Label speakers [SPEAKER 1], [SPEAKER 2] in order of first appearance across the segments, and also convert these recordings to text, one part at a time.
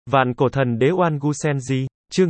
[SPEAKER 1] Vạn cổ thần đế Oan Gu Senji, chương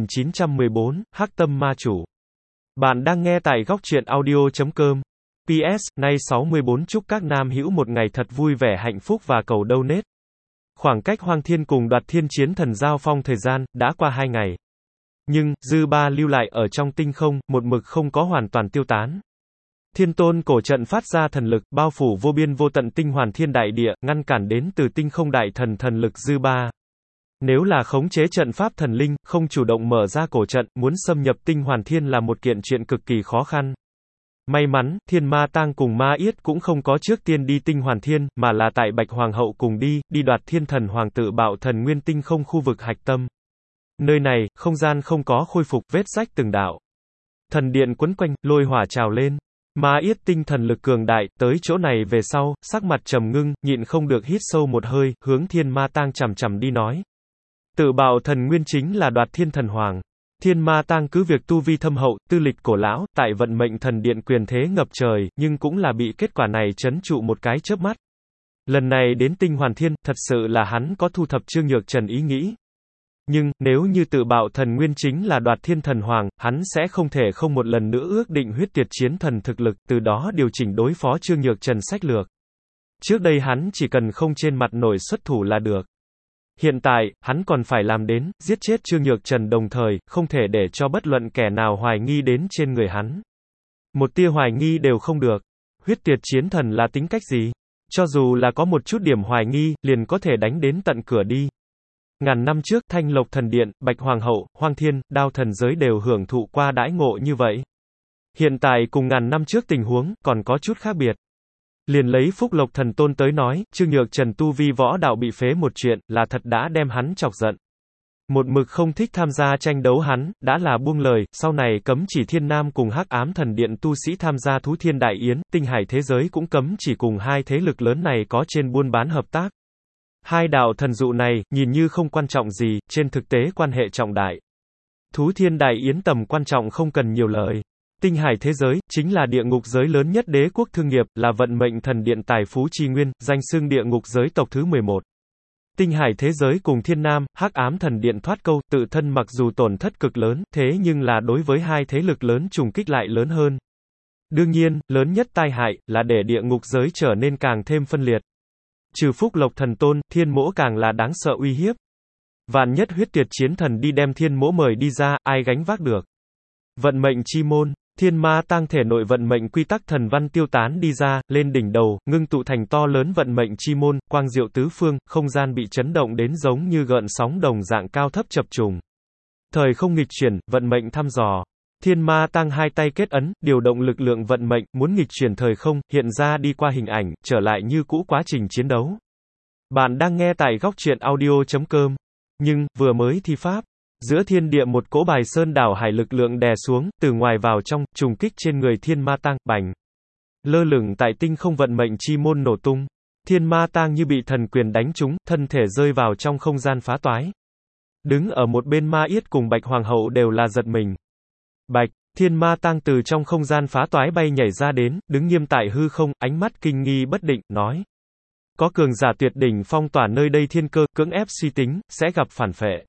[SPEAKER 1] 2914, Hắc tâm ma chủ. Bạn đang nghe tại góc truyện audio.com. PS, nay 64 chúc các nam hữu một ngày thật vui vẻ hạnh phúc và cầu donate. Khoảng cách Hoang Thiên cùng Đoạt Thiên chiến thần giao phong thời gian, đã qua 2 ngày. Nhưng, dư ba lưu lại ở trong tinh không, một mực không có hoàn toàn tiêu tán. Thiên tôn cổ trận phát ra thần lực, bao phủ vô biên vô tận tinh hoàn thiên đại địa, ngăn cản đến từ tinh không đại thần thần lực dư ba. Nếu là khống chế trận pháp thần linh, không chủ động mở ra cổ trận, muốn xâm nhập tinh hoàn thiên là một kiện chuyện cực kỳ khó khăn. May mắn, Thiên Ma Tang cùng Ma Yết cũng không có trước tiên đi tinh hoàn thiên, mà là tại Bạch Hoàng hậu cùng đi đoạt thiên thần hoàng tự bạo thần nguyên tinh không khu vực hạch tâm. Nơi này, không gian không có khôi phục, vết rách từng đạo. Thần điện quấn quanh, lôi hỏa trào lên. Ma Yết tinh thần lực cường đại, tới chỗ này về sau, sắc mặt trầm ngưng, nhịn không được hít sâu một hơi, hướng Thiên Ma Tang chằm chằm đi nói. Tự bạo thần nguyên chính là đoạt thiên thần hoàng. Thiên Ma Tang cứ việc tu vi thâm hậu, tư lịch cổ lão, tại vận mệnh thần điện quyền thế ngập trời, nhưng cũng là bị kết quả này trấn trụ một cái chớp mắt. Lần này đến tinh hoàn thiên, thật sự là hắn có thu thập Trương Nhược Trần ý nghĩ. Nhưng, nếu như tự bạo thần nguyên chính là đoạt thiên thần hoàng, hắn sẽ không thể không một lần nữa ước định huyết tiệt chiến thần thực lực, từ đó điều chỉnh đối phó Trương Nhược Trần sách lược. Trước đây hắn chỉ cần không trên mặt nổi xuất thủ là được. Hiện tại, hắn còn phải làm đến, giết chết Trương Nhược Trần đồng thời, không thể để cho bất luận kẻ nào hoài nghi đến trên người hắn. Một tia hoài nghi đều không được. Huyết tiệt chiến thần là tính cách gì? Cho dù là có một chút điểm hoài nghi, liền có thể đánh đến tận cửa đi. Ngàn năm trước, Thanh Lộc thần điện, Bạch Hoàng hậu, Hoang Thiên, Đao thần giới đều hưởng thụ qua đãi ngộ như vậy. Hiện tại cùng ngàn năm trước tình huống, còn có chút khác biệt. Liền lấy Phúc Lộc thần tôn tới nói, Trương Nhược Trần tu vi võ đạo bị phế một chuyện, là thật đã đem hắn chọc giận. Một mực không thích tham gia tranh đấu hắn, đã là buông lời, sau này cấm chỉ Thiên Nam cùng Hắc Ám thần điện tu sĩ tham gia Thú Thiên Đại Yến, tinh hải thế giới cũng cấm chỉ cùng hai thế lực lớn này có trên buôn bán hợp tác. Hai đạo thần dụ này, nhìn như không quan trọng gì, trên thực tế quan hệ trọng đại. Thú Thiên Đại Yến tầm quan trọng không cần nhiều lời. Tinh hải thế giới, chính là địa ngục giới lớn nhất đế quốc thương nghiệp, là vận mệnh thần điện tài phú chi nguyên, danh xưng địa ngục giới tộc thứ 11. Tinh hải thế giới cùng Thiên Nam, Hắc Ám thần điện thoát câu, tự thân mặc dù tổn thất cực lớn, thế nhưng là đối với hai thế lực lớn trùng kích lại lớn hơn. Đương nhiên, lớn nhất tai hại, là để địa ngục giới trở nên càng thêm phân liệt. Trừ Phúc Lộc thần tôn, Thiên Mỗ càng là đáng sợ uy hiếp. Vạn nhất huyết tiệt chiến thần đi đem Thiên Mỗ mời đi ra, ai gánh vác được. Vận mệnh chi môn. Thiên Ma Tang thể nội vận mệnh quy tắc thần văn tiêu tán đi ra, lên đỉnh đầu, ngưng tụ thành to lớn vận mệnh chi môn, quang diệu tứ phương, không gian bị chấn động đến giống như gợn sóng đồng dạng cao thấp chập trùng. Thời không nghịch chuyển, vận mệnh thăm dò. Thiên Ma Tang hai tay kết ấn, điều động lực lượng vận mệnh, muốn nghịch chuyển thời không, hiện ra đi qua hình ảnh, trở lại như cũ quá trình chiến đấu. Bạn đang nghe tại góc truyện audio.com. Nhưng, vừa mới thi pháp. Giữa thiên địa một cỗ bài sơn đảo hải lực lượng đè xuống, từ ngoài vào trong, trùng kích trên người Thiên Ma Tang, bành. Lơ lửng tại tinh không vận mệnh chi môn nổ tung. Thiên Ma Tang như bị thần quyền đánh trúng, thân thể rơi vào trong không gian phá toái. Đứng ở một bên Ma Yết cùng Bạch Hoàng hậu đều là giật mình. Bạch, Thiên Ma Tang từ trong không gian phá toái bay nhảy ra đến, đứng nghiêm tại hư không, ánh mắt kinh nghi bất định, nói. Có cường giả tuyệt đỉnh phong tỏa nơi đây thiên cơ, cưỡng ép suy tính, sẽ gặp phản phệ.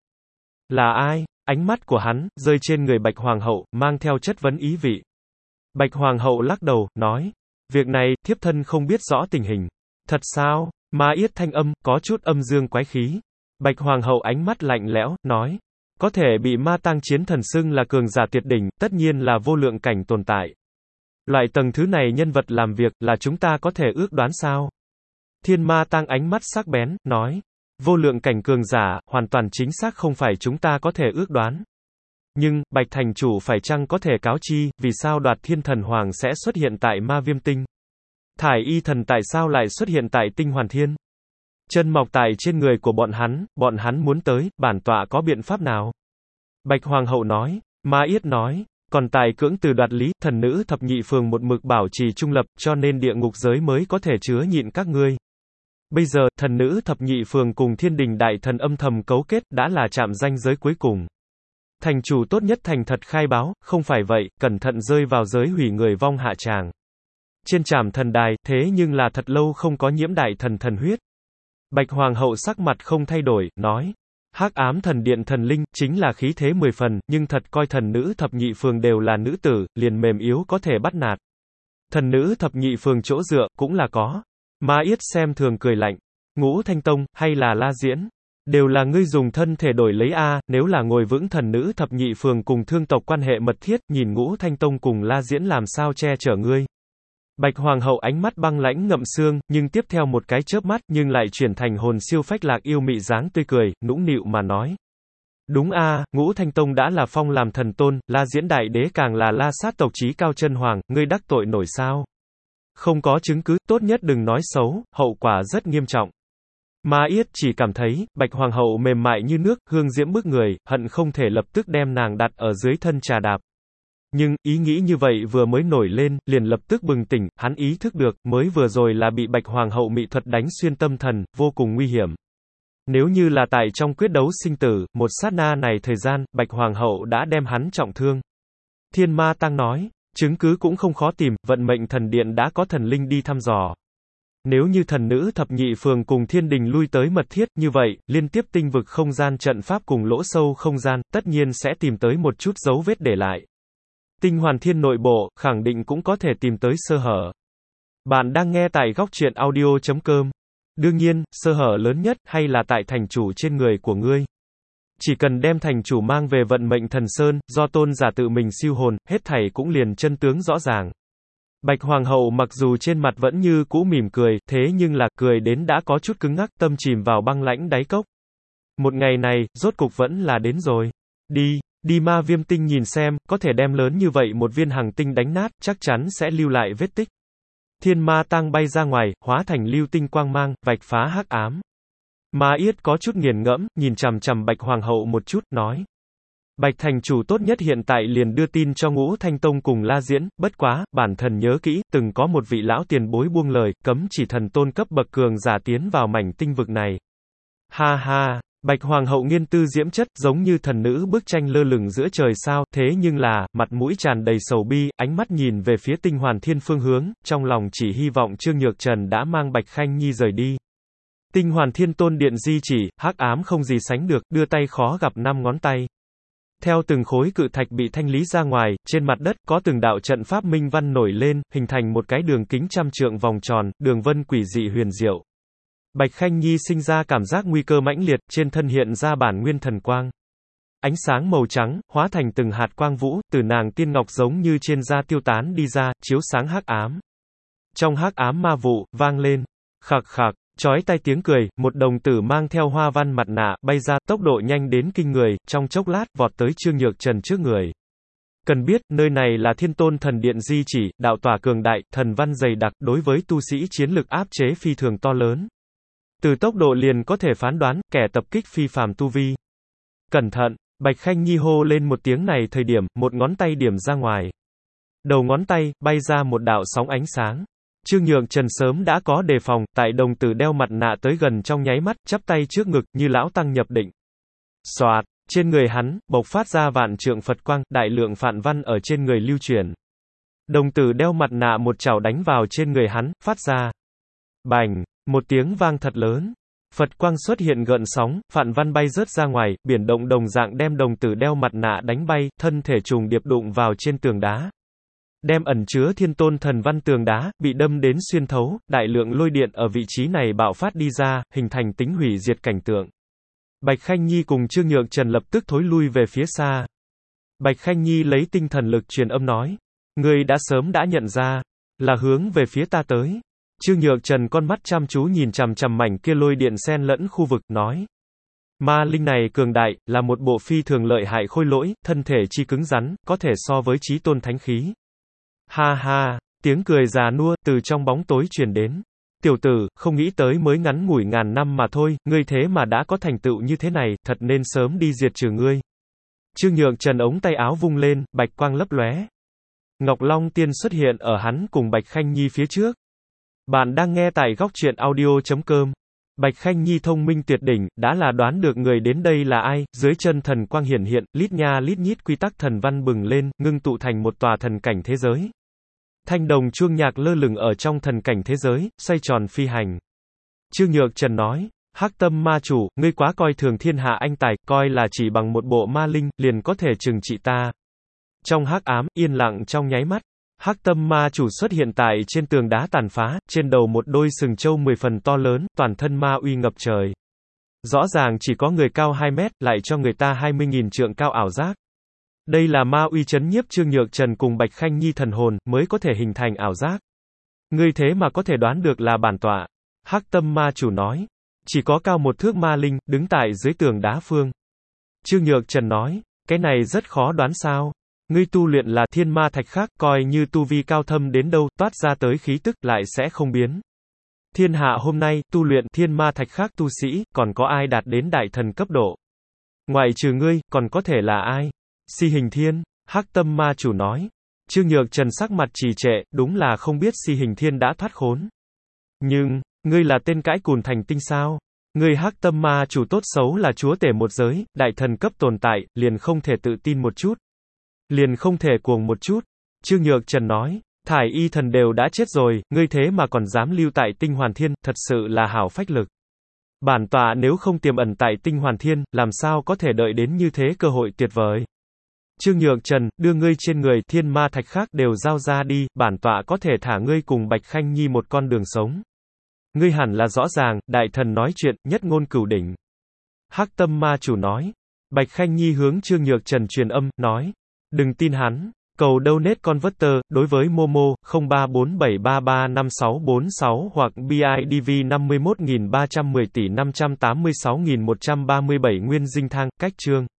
[SPEAKER 1] Là ai? Ánh mắt của hắn, rơi trên người Bạch Hoàng hậu, mang theo chất vấn ý vị. Bạch Hoàng hậu lắc đầu, nói. Việc này, thiếp thân không biết rõ tình hình. Thật sao? Ma Yết thanh âm, có chút âm dương quái khí. Bạch Hoàng hậu ánh mắt lạnh lẽo, nói. Có thể bị Ma Tang chiến thần xưng là cường giả tuyệt đỉnh, tất nhiên là vô lượng cảnh tồn tại. Loại tầng thứ này nhân vật làm việc, là chúng ta có thể ước đoán sao? Thiên Ma Tang ánh mắt sắc bén, nói. Vô lượng cảnh cường giả, hoàn toàn chính xác không phải chúng ta có thể ước đoán. Nhưng, Bạch thành chủ phải chăng có thể cáo chi, vì sao đoạt thiên thần hoàng sẽ xuất hiện tại ma viêm tinh? Thải y thần tại sao lại xuất hiện tại tinh hoàn thiên? Chân mọc tại trên người của bọn hắn muốn tới, bản tọa có biện pháp nào? Bạch Hoàng hậu nói, Ma Yết nói, còn tài cưỡng từ đoạt lý, thần nữ thập nhị phường một mực bảo trì trung lập, cho nên địa ngục giới mới có thể chứa nhịn các ngươi. Bây giờ, thần nữ thập nhị phường cùng thiên đình đại thần âm thầm cấu kết, đã là chạm ranh giới cuối cùng. Thành chủ tốt nhất thành thật khai báo, không phải vậy, cẩn thận rơi vào giới hủy người vong hạ tràng. Trên trảm thần đài, thế nhưng là thật lâu không có nhiễm đại thần thần huyết. Bạch Hoàng hậu sắc mặt không thay đổi, nói. Hắc ám thần điện thần linh, chính là khí thế 10 phần, nhưng thật coi thần nữ thập nhị phường đều là nữ tử, liền mềm yếu có thể bắt nạt. Thần nữ thập nhị phường chỗ dựa, cũng là có. Ma Yết xem thường cười lạnh. Ngũ Thanh Tông, hay là La Diễn? Đều là ngươi dùng thân thể đổi lấy a, nếu là ngồi vững thần nữ thập nhị phường cùng thương tộc quan hệ mật thiết, nhìn Ngũ Thanh Tông cùng La Diễn làm sao che chở ngươi. Bạch Hoàng hậu ánh mắt băng lãnh ngậm xương, nhưng tiếp theo một cái chớp mắt, nhưng lại chuyển thành hồn siêu phách lạc yêu mị dáng tươi cười, nũng nịu mà nói. Đúng a, Ngũ Thanh Tông đã là phong làm thần tôn, La Diễn đại đế càng là La sát tộc chí cao chân hoàng, ngươi đắc tội nổi sao? Không có chứng cứ, tốt nhất đừng nói xấu, hậu quả rất nghiêm trọng. Ma Yết chỉ cảm thấy, Bạch Hoàng hậu mềm mại như nước, hương diễm bức người, hận không thể lập tức đem nàng đặt ở dưới thân trà đạp. Nhưng, ý nghĩ như vậy vừa mới nổi lên, liền lập tức bừng tỉnh, hắn ý thức được, mới vừa rồi là bị Bạch Hoàng hậu mị thuật đánh xuyên tâm thần, vô cùng nguy hiểm. Nếu như là tại trong quyết đấu sinh tử, một sát na này thời gian, Bạch Hoàng hậu đã đem hắn trọng thương. Thiên Ma Tăng nói, chứng cứ cũng không khó tìm, vận mệnh thần điện đã có thần linh đi thăm dò. Nếu như thần nữ thập nhị phường cùng thiên đình lui tới mật thiết như vậy, liên tiếp tinh vực không gian trận pháp cùng lỗ sâu không gian, tất nhiên sẽ tìm tới một chút dấu vết để lại. Tinh hoàn thiên nội bộ, khẳng định cũng có thể tìm tới sơ hở. Bạn đang nghe tại góc truyện audio.com. Đương nhiên, sơ hở lớn nhất, hay là tại thành chủ trên người của ngươi. Chỉ cần đem thành chủ mang về vận mệnh thần sơn, do tôn giả tự mình siêu hồn, hết thảy cũng liền chân tướng rõ ràng. Bạch Hoàng hậu mặc dù trên mặt vẫn như cũ mỉm cười, thế nhưng là, cười đến đã có chút cứng ngắc, tâm chìm vào băng lãnh đáy cốc. Một ngày này, rốt cục vẫn là đến rồi. Đi Ma Viêm tinh nhìn xem, có thể đem lớn như vậy một viên hằng tinh đánh nát, chắc chắn sẽ lưu lại vết tích. Thiên Ma Tăng bay ra ngoài, hóa thành lưu tinh quang mang, vạch phá hắc ám. Ma Yết có chút nghiền ngẫm, nhìn chằm chằm Bạch Hoàng hậu một chút, nói. Bạch thành chủ tốt nhất hiện tại liền đưa tin cho Ngũ Thanh Tông cùng La Diễn, bất quá, bản thần nhớ kỹ, từng có một vị lão tiền bối buông lời, cấm chỉ thần tôn cấp bậc cường giả tiến vào mảnh tinh vực này. Ha ha, Bạch Hoàng hậu nghiên tư diễm chất, giống như thần nữ bức tranh lơ lửng giữa trời sao, thế nhưng là, mặt mũi tràn đầy sầu bi, ánh mắt nhìn về phía tinh hoàn thiên phương hướng, trong lòng chỉ hy vọng Trương Nhược Trần đã mang Bạch Khanh Nhi rời đi. Tinh hoàn thiên tôn điện di chỉ, hắc ám không gì sánh được, đưa tay khó gặp 5 ngón tay. Theo từng khối cự thạch bị thanh lý ra ngoài, trên mặt đất có từng đạo trận pháp minh văn nổi lên, hình thành một cái đường kính trăm trượng vòng tròn, đường vân quỷ dị huyền diệu. Bạch Khanh Nhi sinh ra cảm giác nguy cơ mãnh liệt, trên thân hiện ra bản nguyên thần quang. Ánh sáng màu trắng, hóa thành từng hạt quang vũ, từ nàng tiên ngọc giống như trên da tiêu tán đi ra, chiếu sáng hắc ám. Trong hắc ám ma vụ, vang lên, khạc khạc, chói tai tiếng cười, một đồng tử mang theo hoa văn mặt nạ, bay ra, tốc độ nhanh đến kinh người, trong chốc lát, vọt tới Trương Nhược Trần trước người. Cần biết, nơi này là Thiên Tôn Thần Điện di chỉ, đạo tỏa cường đại, thần văn dày đặc, đối với tu sĩ chiến lực áp chế phi thường to lớn. Từ tốc độ liền có thể phán đoán, kẻ tập kích phi phàm tu vi. Cẩn thận, Bạch Khanh Nhi hô lên một tiếng này thời điểm, một ngón tay điểm ra ngoài. Đầu ngón tay, bay ra một đạo sóng ánh sáng. Trương Nhược Trần sớm đã có đề phòng, tại đồng tử đeo mặt nạ tới gần trong nháy mắt, chắp tay trước ngực, như lão tăng nhập định. Xoạt, trên người hắn, bộc phát ra vạn trượng Phật quang, đại lượng phạn văn ở trên người lưu chuyển. Đồng tử đeo mặt nạ một chảo đánh vào trên người hắn, phát ra. Bành, một tiếng vang thật lớn. Phật quang xuất hiện gợn sóng, phạn văn bay rớt ra ngoài, biển động đồng dạng đem đồng tử đeo mặt nạ đánh bay, thân thể trùng điệp đụng vào trên tường đá. Đem ẩn chứa thiên tôn thần văn tường đá, bị đâm đến xuyên thấu, đại lượng lôi điện ở vị trí này bạo phát đi ra, hình thành tính hủy diệt cảnh tượng. Bạch Khanh Nhi cùng Trương Nhược Trần lập tức thối lui về phía xa. Bạch Khanh Nhi lấy tinh thần lực truyền âm nói. Ngươi đã sớm đã nhận ra, là hướng về phía ta tới. Trương Nhược Trần con mắt chăm chú nhìn chằm chằm mảnh kia lôi điện xen lẫn khu vực, nói. Ma linh này cường đại, là một bộ phi thường lợi hại khôi lỗi, thân thể chi cứng rắn, có thể so với chí tôn thánh khí. Ha ha, tiếng cười già nua, từ trong bóng tối truyền đến. Tiểu tử, không nghĩ tới mới ngắn ngủi ngàn năm mà thôi, ngươi thế mà đã có thành tựu như thế này, thật nên sớm đi diệt trừ ngươi. Trương Nhược Trần ống tay áo vung lên, bạch quang lấp lóe. Ngọc Long Tiên xuất hiện ở hắn cùng Bạch Khanh Nhi phía trước. Bạn đang nghe tại góc truyện audio.com. Bạch Khanh Nhi thông minh tuyệt đỉnh, đã là đoán được người đến đây là ai, dưới chân thần quang hiển hiện, lít nha lít nhít quy tắc thần văn bừng lên, ngưng tụ thành một tòa thần cảnh thế giới. Thanh đồng chuông nhạc lơ lửng ở trong thần cảnh thế giới, xoay tròn phi hành. Trương Nhược Trần nói, Hắc tâm ma chủ, ngươi quá coi thường thiên hạ anh tài, coi là chỉ bằng một bộ ma linh, liền có thể trừng trị ta. Trong hắc ám, yên lặng trong nháy mắt, hắc tâm ma chủ xuất hiện tại trên tường đá tàn phá, trên đầu một đôi sừng trâu 10 phần to lớn, toàn thân ma uy ngập trời. Rõ ràng chỉ có người cao 2 mét, lại cho người ta 20.000 trượng cao ảo giác. Đây là ma uy chấn nhiếp Trương Nhược Trần cùng Bạch Khanh Nhi thần hồn, mới có thể hình thành ảo giác. Ngươi thế mà có thể đoán được là bản tọa. Hắc tâm ma chủ nói. Chỉ có cao một thước ma linh, đứng tại dưới tường đá phương. Trương Nhược Trần nói. Cái này rất khó đoán sao. Ngươi tu luyện là thiên ma thạch khác, coi như tu vi cao thâm đến đâu, toát ra tới khí tức, lại sẽ không biến. Thiên hạ hôm nay, tu luyện thiên ma thạch khác tu sĩ, còn có ai đạt đến đại thần cấp độ? Ngoại trừ ngươi, còn có thể là ai? Si Hình Thiên, Hắc tâm ma chủ nói. Trương Nhược Trần sắc mặt trì trệ, đúng là không biết Si Hình Thiên đã thoát khốn. Nhưng, ngươi là tên cãi cùn thành tinh sao? Ngươi Hắc tâm ma chủ tốt xấu là chúa tể một giới, đại thần cấp tồn tại, liền không thể tự tin một chút. Liền không thể cuồng một chút. Trương Nhược Trần nói. Thải y thần đều đã chết rồi, ngươi thế mà còn dám lưu tại tinh hoàn thiên, thật sự là hảo phách lực. Bản tọa nếu không tiềm ẩn tại tinh hoàn thiên, làm sao có thể đợi đến như thế cơ hội tuyệt vời. Trương Nhược Trần, đưa ngươi trên người thiên ma thạch khác đều giao ra đi, bản tọa có thể thả ngươi cùng Bạch Khanh Nhi một con đường sống. Ngươi hẳn là rõ ràng, đại thần nói chuyện, nhất ngôn cửu đỉnh. Hắc tâm ma chủ nói. Bạch Khanh Nhi hướng Trương Nhược Trần truyền âm, nói. Đừng tin hắn. Cầu donate converter, đối với Momo, 0347335646 hoặc BIDV 51310 tỷ 586.137 nguyên dinh thang, cách chương.